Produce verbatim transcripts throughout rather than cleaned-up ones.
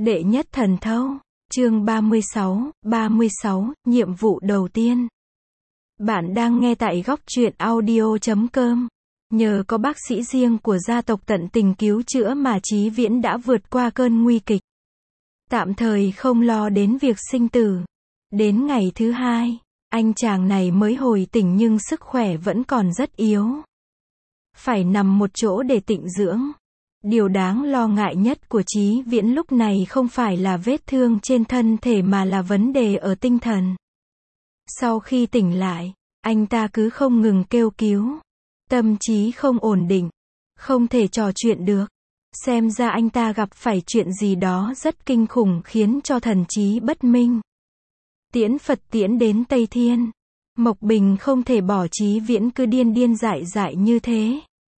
Đệ nhất thần thâu, chương ba mươi sáu, ba mươi sáu, nhiệm vụ đầu tiên. Bạn đang nghe tại góc truyện audio chấm com. Nhờ có bác sĩ riêng của gia tộc tận tình cứu chữa mà Chí Viễn đã vượt qua cơn nguy kịch. Tạm thời không lo đến việc sinh tử. Đến ngày thứ hai, anh chàng này mới hồi tỉnh nhưng sức khỏe vẫn còn rất yếu. Phải nằm một chỗ để tịnh dưỡng. Điều đáng lo ngại nhất của Chí Viễn lúc này không phải là vết thương trên thân thể mà là vấn đề ở tinh thần. Sau khi tỉnh lại, anh ta cứ không ngừng kêu cứu. Tâm trí không ổn định, không thể trò chuyện được. Xem ra anh ta gặp phải chuyện gì đó rất kinh khủng khiến cho thần trí bất minh. Tiễn Phật tiễn đến Tây Thiên. Mộc Bình không thể bỏ Chí Viễn cứ điên điên dại dại như thế.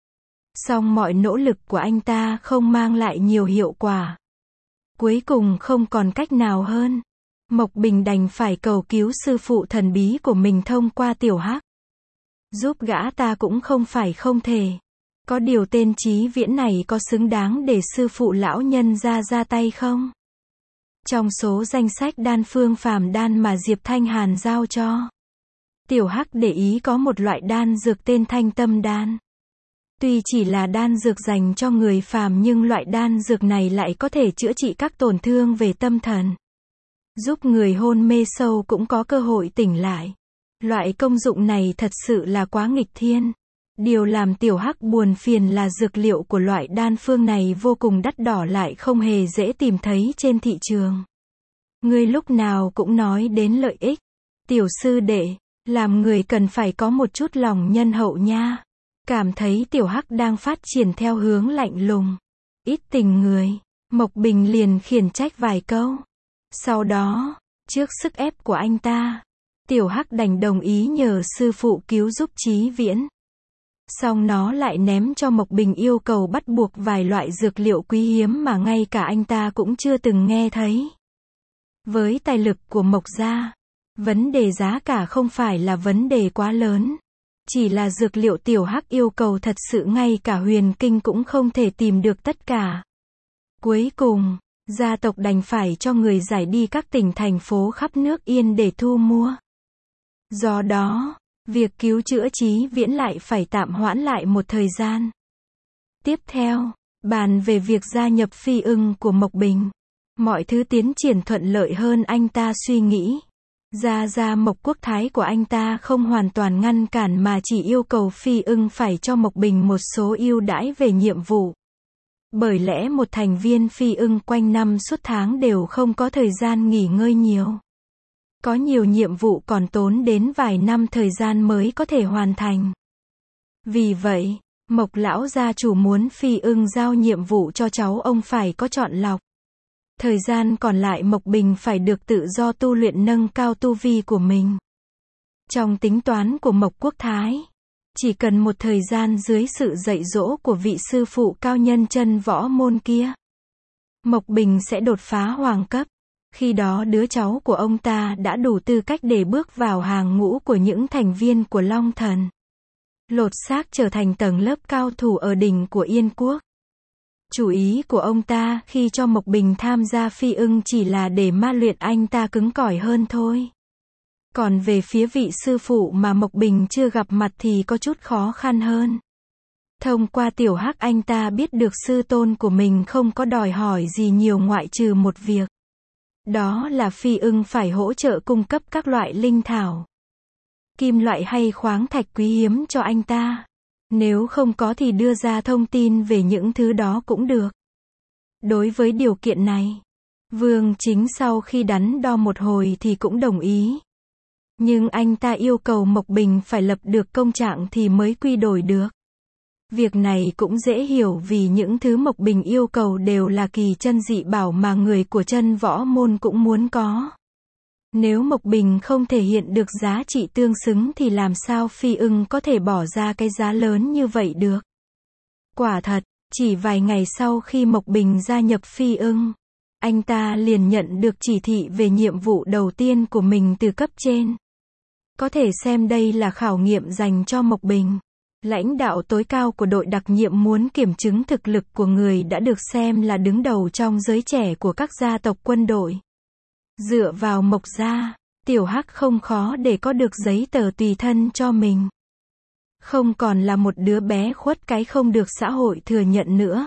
Song mọi nỗ lực của anh ta không mang lại nhiều hiệu quả. Cuối cùng không còn cách nào hơn. Mộc Bình đành phải cầu cứu sư phụ thần bí của mình thông qua Tiểu Hắc. Giúp gã ta cũng không phải không thể. Có điều tên Chí Viễn này có xứng đáng để sư phụ lão nhân ra ra tay không? Trong số danh sách đan phương phàm đan mà Diệp Thanh Hàn giao cho, Tiểu Hắc để ý có một loại đan dược tên Thanh Tâm Đan. Tuy chỉ là đan dược dành cho người phàm nhưng loại đan dược này lại có thể chữa trị các tổn thương về tâm thần. Giúp người hôn mê sâu cũng có cơ hội tỉnh lại. Loại công dụng này thật sự là quá nghịch thiên. Điều làm Tiểu Hắc buồn phiền là dược liệu của loại đan phương này vô cùng đắt đỏ lại không hề dễ tìm thấy trên thị trường. Ngươi lúc nào cũng nói đến lợi ích. Tiểu sư đệ, làm người cần phải có một chút lòng nhân hậu nha. Cảm thấy Tiểu Hắc đang phát triển theo hướng lạnh lùng, ít tình người, Mộc Bình liền khiển trách vài câu. Sau đó, trước sức ép của anh ta, Tiểu Hắc đành đồng ý nhờ sư phụ cứu giúp Chí Viễn. Song nó lại ném cho Mộc Bình yêu cầu bắt buộc vài loại dược liệu quý hiếm mà ngay cả anh ta cũng chưa từng nghe thấy. Với tài lực của Mộc gia, vấn đề giá cả không phải là vấn đề quá lớn. Chỉ là dược liệu Tiểu Hắc yêu cầu thật sự ngay cả Huyền Kinh cũng không thể tìm được tất cả. Cuối cùng, gia tộc đành phải cho người giải đi các tỉnh thành phố khắp nước Yên để thu mua. Do đó, việc cứu chữa Chí Viễn lại phải tạm hoãn lại một thời gian. Tiếp theo, bàn về việc gia nhập Phi Ưng của Mộc Bình. Mọi thứ tiến triển thuận lợi hơn anh ta suy nghĩ. Gia gia Mộc Quốc Thái của anh ta không hoàn toàn ngăn cản mà chỉ yêu cầu Phi Ưng phải cho Mộc Bình một số ưu đãi về nhiệm vụ. Bởi lẽ một thành viên Phi Ưng quanh năm suốt tháng đều không có thời gian nghỉ ngơi nhiều. Có nhiều nhiệm vụ còn tốn đến vài năm thời gian mới có thể hoàn thành. Vì vậy, Mộc lão gia chủ muốn Phi Ưng giao nhiệm vụ cho cháu ông phải có chọn lọc. Thời gian còn lại Mộc Bình phải được tự do tu luyện nâng cao tu vi của mình. Trong tính toán của Mộc Quốc Thái, chỉ cần một thời gian dưới sự dạy dỗ của vị sư phụ cao nhân chân võ môn kia, Mộc Bình sẽ đột phá hoàng cấp. Khi đó đứa cháu của ông ta đã đủ tư cách để bước vào hàng ngũ của những thành viên của Long Thần. Lột xác trở thành tầng lớp cao thủ ở đỉnh của Yên Quốc. Chủ ý của ông ta khi cho Mộc Bình tham gia Phi Ưng chỉ là để ma luyện anh ta cứng cỏi hơn thôi. Còn về phía vị sư phụ mà Mộc Bình chưa gặp mặt thì có chút khó khăn hơn. Thông qua Tiểu Hắc anh ta biết được sư tôn của mình không có đòi hỏi gì nhiều ngoại trừ một việc. Đó là Phi Ưng phải hỗ trợ cung cấp các loại linh thảo, kim loại hay khoáng thạch quý hiếm cho anh ta. Nếu không có thì đưa ra thông tin về những thứ đó cũng được. Đối với điều kiện này, Vương Chính sau khi đắn đo một hồi thì cũng đồng ý. Nhưng anh ta yêu cầu Mộc Bình phải lập được công trạng thì mới quy đổi được. Việc này cũng dễ hiểu vì những thứ Mộc Bình yêu cầu đều là kỳ chân dị bảo mà người của chân võ môn cũng muốn có. Nếu Mộc Bình không thể hiện được giá trị tương xứng thì làm sao Phi Ưng có thể bỏ ra cái giá lớn như vậy được. Quả thật, chỉ vài ngày sau khi Mộc Bình gia nhập Phi Ưng, anh ta liền nhận được chỉ thị về nhiệm vụ đầu tiên của mình từ cấp trên. Có thể xem đây là khảo nghiệm dành cho Mộc Bình. Lãnh đạo tối cao của đội đặc nhiệm muốn kiểm chứng thực lực của người đã được xem là đứng đầu trong giới trẻ của các gia tộc quân đội. Dựa vào Mộc gia, Tiểu Hắc không khó để có được giấy tờ tùy thân cho mình. Không còn là một đứa bé khuất cái không được xã hội thừa nhận nữa.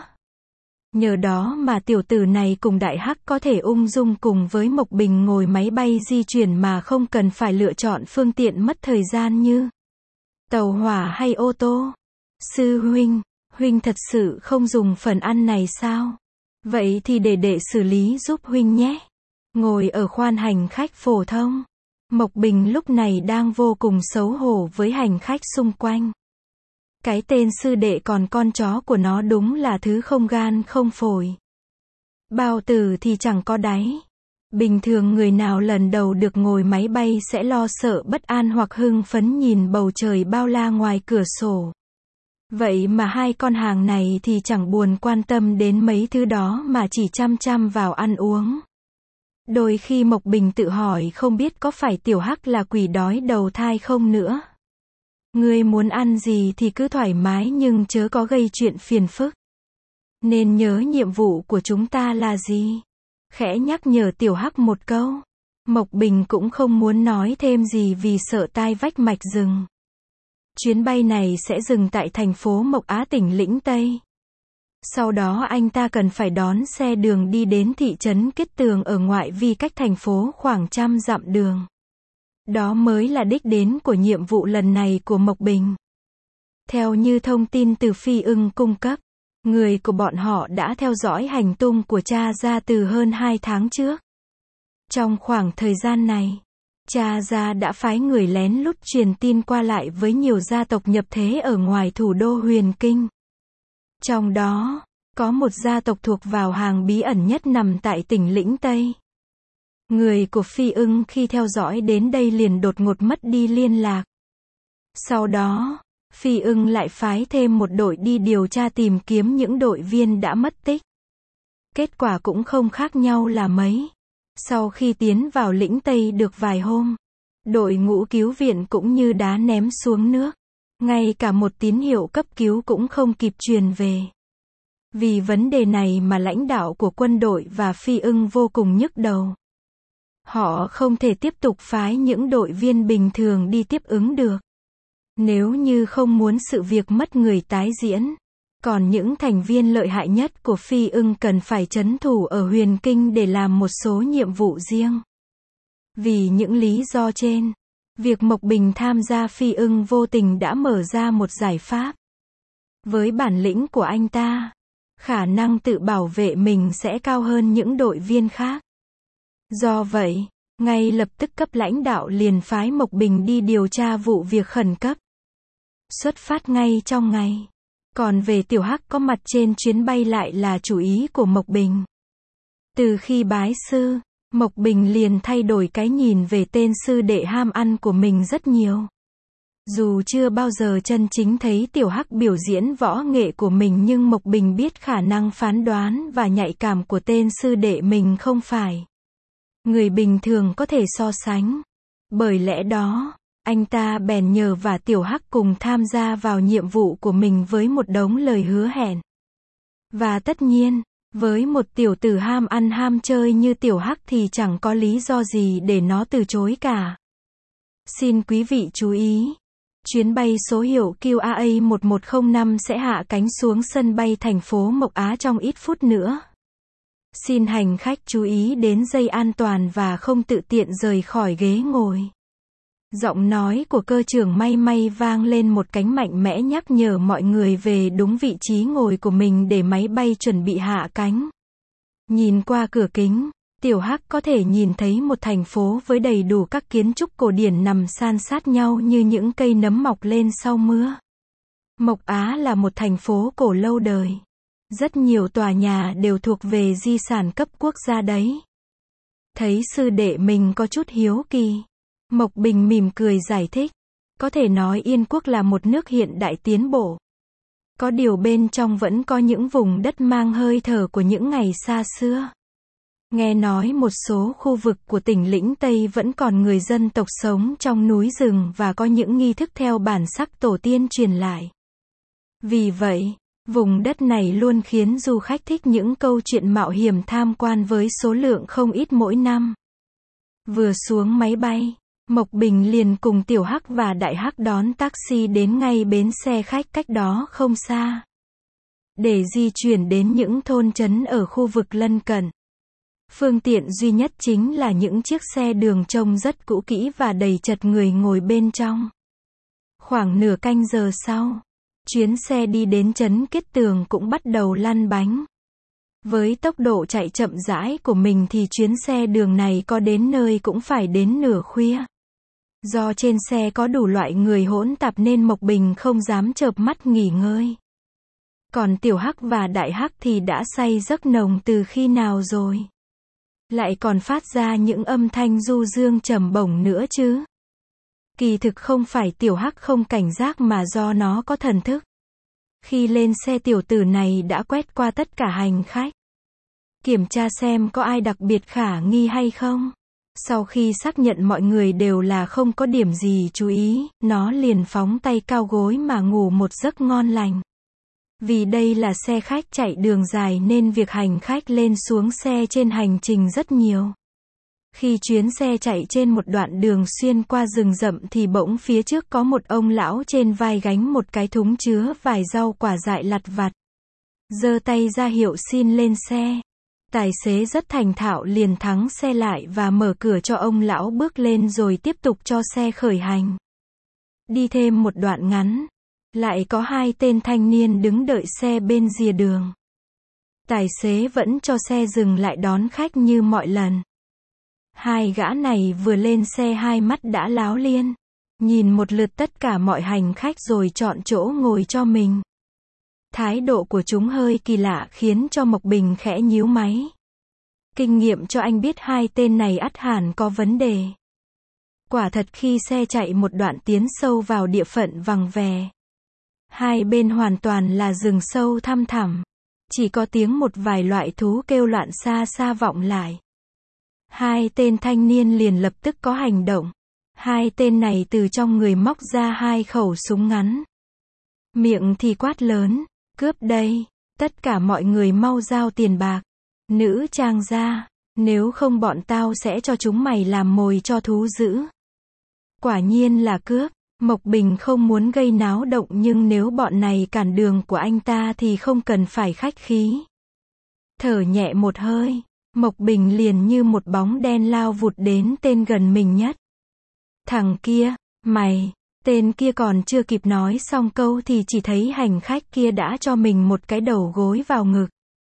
Nhờ đó mà tiểu tử này cùng Đại Hắc có thể ung dung cùng với Mộc Bình ngồi máy bay di chuyển mà không cần phải lựa chọn phương tiện mất thời gian như tàu hỏa hay ô tô. Sư huynh, huynh thật sự không dùng phần ăn này sao? Vậy thì để đệ xử lý giúp huynh nhé. Ngồi ở khoang hành khách phổ thông, Mộc Bình lúc này đang vô cùng xấu hổ với hành khách xung quanh. Cái tên sư đệ còn con chó của nó đúng là thứ không gan không phổi. Bao tử thì chẳng có đáy. Bình thường người nào lần đầu được ngồi máy bay sẽ lo sợ bất an hoặc hưng phấn nhìn bầu trời bao la ngoài cửa sổ. Vậy mà hai con hàng này thì chẳng buồn quan tâm đến mấy thứ đó mà chỉ chăm chăm vào ăn uống. Đôi khi Mộc Bình tự hỏi không biết có phải Tiểu Hắc là quỷ đói đầu thai không nữa. Ngươi muốn ăn gì thì cứ thoải mái nhưng chớ có gây chuyện phiền phức. Nên nhớ nhiệm vụ của chúng ta là gì? Khẽ nhắc nhở Tiểu Hắc một câu. Mộc Bình cũng không muốn nói thêm gì vì sợ tai vách mạch rừng. Chuyến bay này sẽ dừng tại thành phố Mộc Á tỉnh Lĩnh Tây. Sau đó anh ta cần phải đón xe đường đi đến thị trấn Kết Tường ở ngoại vi cách thành phố khoảng trăm dặm đường. Đó mới là đích đến của nhiệm vụ lần này của Mộc Bình. Theo như thông tin từ Phi Ưng cung cấp, người của bọn họ đã theo dõi hành tung của cha gia từ hơn hai tháng trước. Trong khoảng thời gian này, cha gia đã phái người lén lút truyền tin qua lại với nhiều gia tộc nhập thế ở ngoài thủ đô Huyền Kinh. Trong đó, có một gia tộc thuộc vào hàng bí ẩn nhất nằm tại tỉnh Lĩnh Tây. Người của Phi Ưng khi theo dõi đến đây liền đột ngột mất đi liên lạc. Sau đó, Phi Ưng lại phái thêm một đội đi điều tra tìm kiếm những đội viên đã mất tích. Kết quả cũng không khác nhau là mấy. Sau khi tiến vào Lĩnh Tây được vài hôm, đội ngũ cứu viện cũng như đá ném xuống nước. Ngay cả một tín hiệu cấp cứu cũng không kịp truyền về. Vì vấn đề này mà lãnh đạo của quân đội và Phi Ưng vô cùng nhức đầu. Họ không thể tiếp tục phái những đội viên bình thường đi tiếp ứng được. Nếu như không muốn sự việc mất người tái diễn. Còn những thành viên lợi hại nhất của Phi Ưng cần phải trấn thủ ở Huyền Kinh để làm một số nhiệm vụ riêng. Vì những lý do trên, việc Mộc Bình tham gia Phi Ưng vô tình đã mở ra một giải pháp. Với bản lĩnh của anh ta, khả năng tự bảo vệ mình sẽ cao hơn những đội viên khác. Do vậy, ngay lập tức cấp lãnh đạo liền phái Mộc Bình đi điều tra vụ việc khẩn cấp. Xuất phát ngay trong ngày. Còn về Tiểu Hắc có mặt trên chuyến bay lại là chủ ý của Mộc Bình. Từ khi bái sư, Mộc Bình liền thay đổi cái nhìn về tên sư đệ ham ăn của mình rất nhiều. Dù chưa bao giờ chân chính thấy Tiểu Hắc biểu diễn võ nghệ của mình nhưng Mộc Bình biết khả năng phán đoán và nhạy cảm của tên sư đệ mình không phải người bình thường có thể so sánh. Bởi lẽ đó, anh ta bèn nhờ và Tiểu Hắc cùng tham gia vào nhiệm vụ của mình với một đống lời hứa hẹn. Và tất nhiên, với một tiểu tử ham ăn ham chơi như Tiểu Hắc thì chẳng có lý do gì để nó từ chối cả. Xin quý vị chú ý, chuyến bay số hiệu Q A A một một không năm sẽ hạ cánh xuống sân bay thành phố Mộc Á trong ít phút nữa. Xin hành khách chú ý đến dây an toàn và không tự tiện rời khỏi ghế ngồi. Giọng nói của cơ trưởng may may vang lên một cánh mạnh mẽ nhắc nhở mọi người về đúng vị trí ngồi của mình để máy bay chuẩn bị hạ cánh. Nhìn qua cửa kính, Tiểu Hắc có thể nhìn thấy một thành phố với đầy đủ các kiến trúc cổ điển nằm san sát nhau như những cây nấm mọc lên sau mưa. Mộc Á là một thành phố cổ lâu đời. Rất nhiều tòa nhà đều thuộc về di sản cấp quốc gia đấy. Thấy sư đệ mình có chút hiếu kỳ, Mộc Bình mỉm cười giải thích. Có thể nói Yên Quốc là một nước hiện đại tiến bộ. Có điều bên trong vẫn có những vùng đất mang hơi thở của những ngày xa xưa. Nghe nói một số khu vực của tỉnh Lĩnh Tây vẫn còn người dân tộc sống trong núi rừng và có những nghi thức theo bản sắc tổ tiên truyền lại. Vì vậy, vùng đất này luôn khiến du khách thích những câu chuyện mạo hiểm tham quan với số lượng không ít mỗi năm. Vừa xuống máy bay, Mộc Bình liền cùng Tiểu Hắc và Đại Hắc đón taxi đến ngay bến xe khách cách đó không xa, để di chuyển đến những thôn trấn ở khu vực lân cận. Phương tiện duy nhất chính là những chiếc xe đường trông rất cũ kỹ và đầy chật người ngồi bên trong. Khoảng nửa canh giờ sau, chuyến xe đi đến trấn Kết Tường cũng bắt đầu lăn bánh. Với tốc độ chạy chậm rãi của mình thì chuyến xe đường này có đến nơi cũng phải đến nửa khuya. Do trên xe có đủ loại người hỗn tạp nên Mộc Bình không dám chợp mắt nghỉ ngơi. Còn Tiểu Hắc và Đại Hắc thì đã say giấc nồng từ khi nào rồi. Lại còn phát ra những âm thanh du dương trầm bổng nữa chứ. Kỳ thực không phải Tiểu Hắc không cảnh giác mà do nó có thần thức. Khi lên xe tiểu tử này đã quét qua tất cả hành khách, kiểm tra xem có ai đặc biệt khả nghi hay không. Sau khi xác nhận mọi người đều là không có điểm gì chú ý, nó liền phóng tay cao gối mà ngủ một giấc ngon lành. Vì đây là xe khách chạy đường dài nên việc hành khách lên xuống xe trên hành trình rất nhiều. Khi chuyến xe chạy trên một đoạn đường xuyên qua rừng rậm thì bỗng phía trước có một ông lão trên vai gánh một cái thúng chứa vài rau quả dại lặt vặt. Giơ tay ra hiệu xin lên xe. Tài xế rất thành thạo liền thắng xe lại và mở cửa cho ông lão bước lên rồi tiếp tục cho xe khởi hành. Đi thêm một đoạn ngắn, lại có hai tên thanh niên đứng đợi xe bên rìa đường. Tài xế vẫn cho xe dừng lại đón khách như mọi lần. Hai gã này vừa lên xe hai mắt đã láo liên, nhìn một lượt tất cả mọi hành khách rồi chọn chỗ ngồi cho mình. Thái độ của chúng hơi kỳ lạ khiến cho Mộc Bình khẽ nhíu máy. Kinh nghiệm cho anh biết hai tên này ắt hẳn có vấn đề. Quả thật khi xe chạy một đoạn tiến sâu vào địa phận vắng vẻ, hai bên hoàn toàn là rừng sâu thăm thẳm, chỉ có tiếng một vài loại thú kêu loạn xa xa vọng lại. Hai tên thanh niên liền lập tức có hành động. Hai tên này từ trong người móc ra hai khẩu súng ngắn. Miệng thì quát lớn, cướp đây, tất cả mọi người mau giao tiền bạc, nữ trang ra, nếu không bọn tao sẽ cho chúng mày làm mồi cho thú dữ. Quả nhiên là cướp, Mộc Bình không muốn gây náo động nhưng nếu bọn này cản đường của anh ta thì không cần phải khách khí. Thở nhẹ một hơi, Mộc Bình liền như một bóng đen lao vụt đến tên gần mình nhất. Thằng kia, mày, tên kia còn chưa kịp nói xong câu thì chỉ thấy hành khách kia đã cho mình một cái đầu gối vào ngực.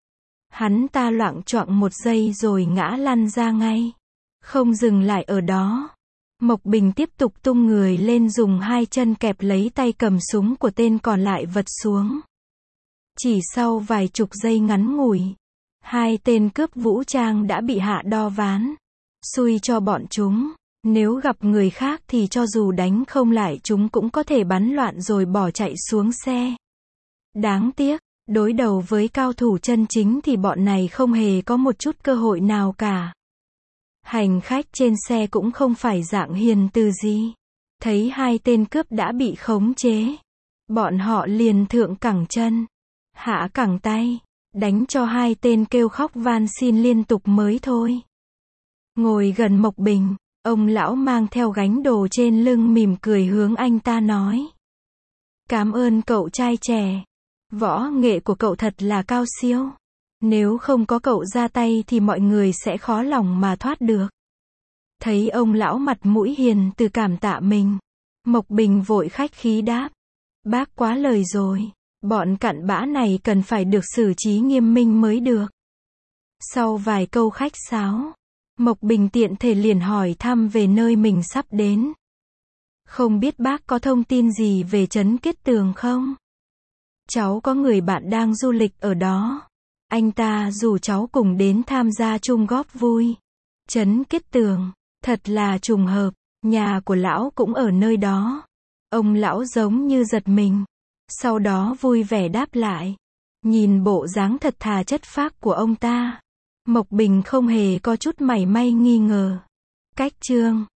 Hắn ta loạng choạng một giây rồi ngã lăn ra ngay. Không dừng lại ở đó. Mộc Bình tiếp tục tung người lên dùng hai chân kẹp lấy tay cầm súng của tên còn lại vật xuống. Chỉ sau vài chục giây ngắn ngủi, hai tên cướp vũ trang đã bị hạ đo ván. Xui cho bọn chúng, nếu gặp người khác thì cho dù đánh không lại chúng cũng có thể bắn loạn rồi bỏ chạy xuống xe. Đáng tiếc, đối đầu với cao thủ chân chính thì bọn này không hề có một chút cơ hội nào cả. Hành khách trên xe cũng không phải dạng hiền từ gì. Thấy hai tên cướp đã bị khống chế, bọn họ liền thượng cẳng chân, hạ cẳng tay, đánh cho hai tên kêu khóc van xin liên tục mới thôi. Ngồi gần Mộc Bình, ông lão mang theo gánh đồ trên lưng mỉm cười hướng anh ta nói. Cảm ơn cậu trai trẻ. Võ nghệ của cậu thật là cao siêu. Nếu không có cậu ra tay thì mọi người sẽ khó lòng mà thoát được. Thấy ông lão mặt mũi hiền từ cảm tạ mình, Mộc Bình vội khách khí đáp. Bác quá lời rồi. Bọn cặn bã này cần phải được xử trí nghiêm minh mới được. Sau vài câu khách sáo, Mộc Bình tiện thể liền hỏi thăm về nơi mình sắp đến. Không biết bác có thông tin gì về trấn Kết Tường không? Cháu có người bạn đang du lịch ở đó. Anh ta rủ cháu cùng đến tham gia chung góp vui. Trấn Kết Tường, thật là trùng hợp, nhà của lão cũng ở nơi đó. Ông lão giống như giật mình. Sau đó vui vẻ đáp lại. Nhìn bộ dáng thật thà chất phác của ông ta, Mộc Bình không hề có chút mảy may nghi ngờ. Cách chương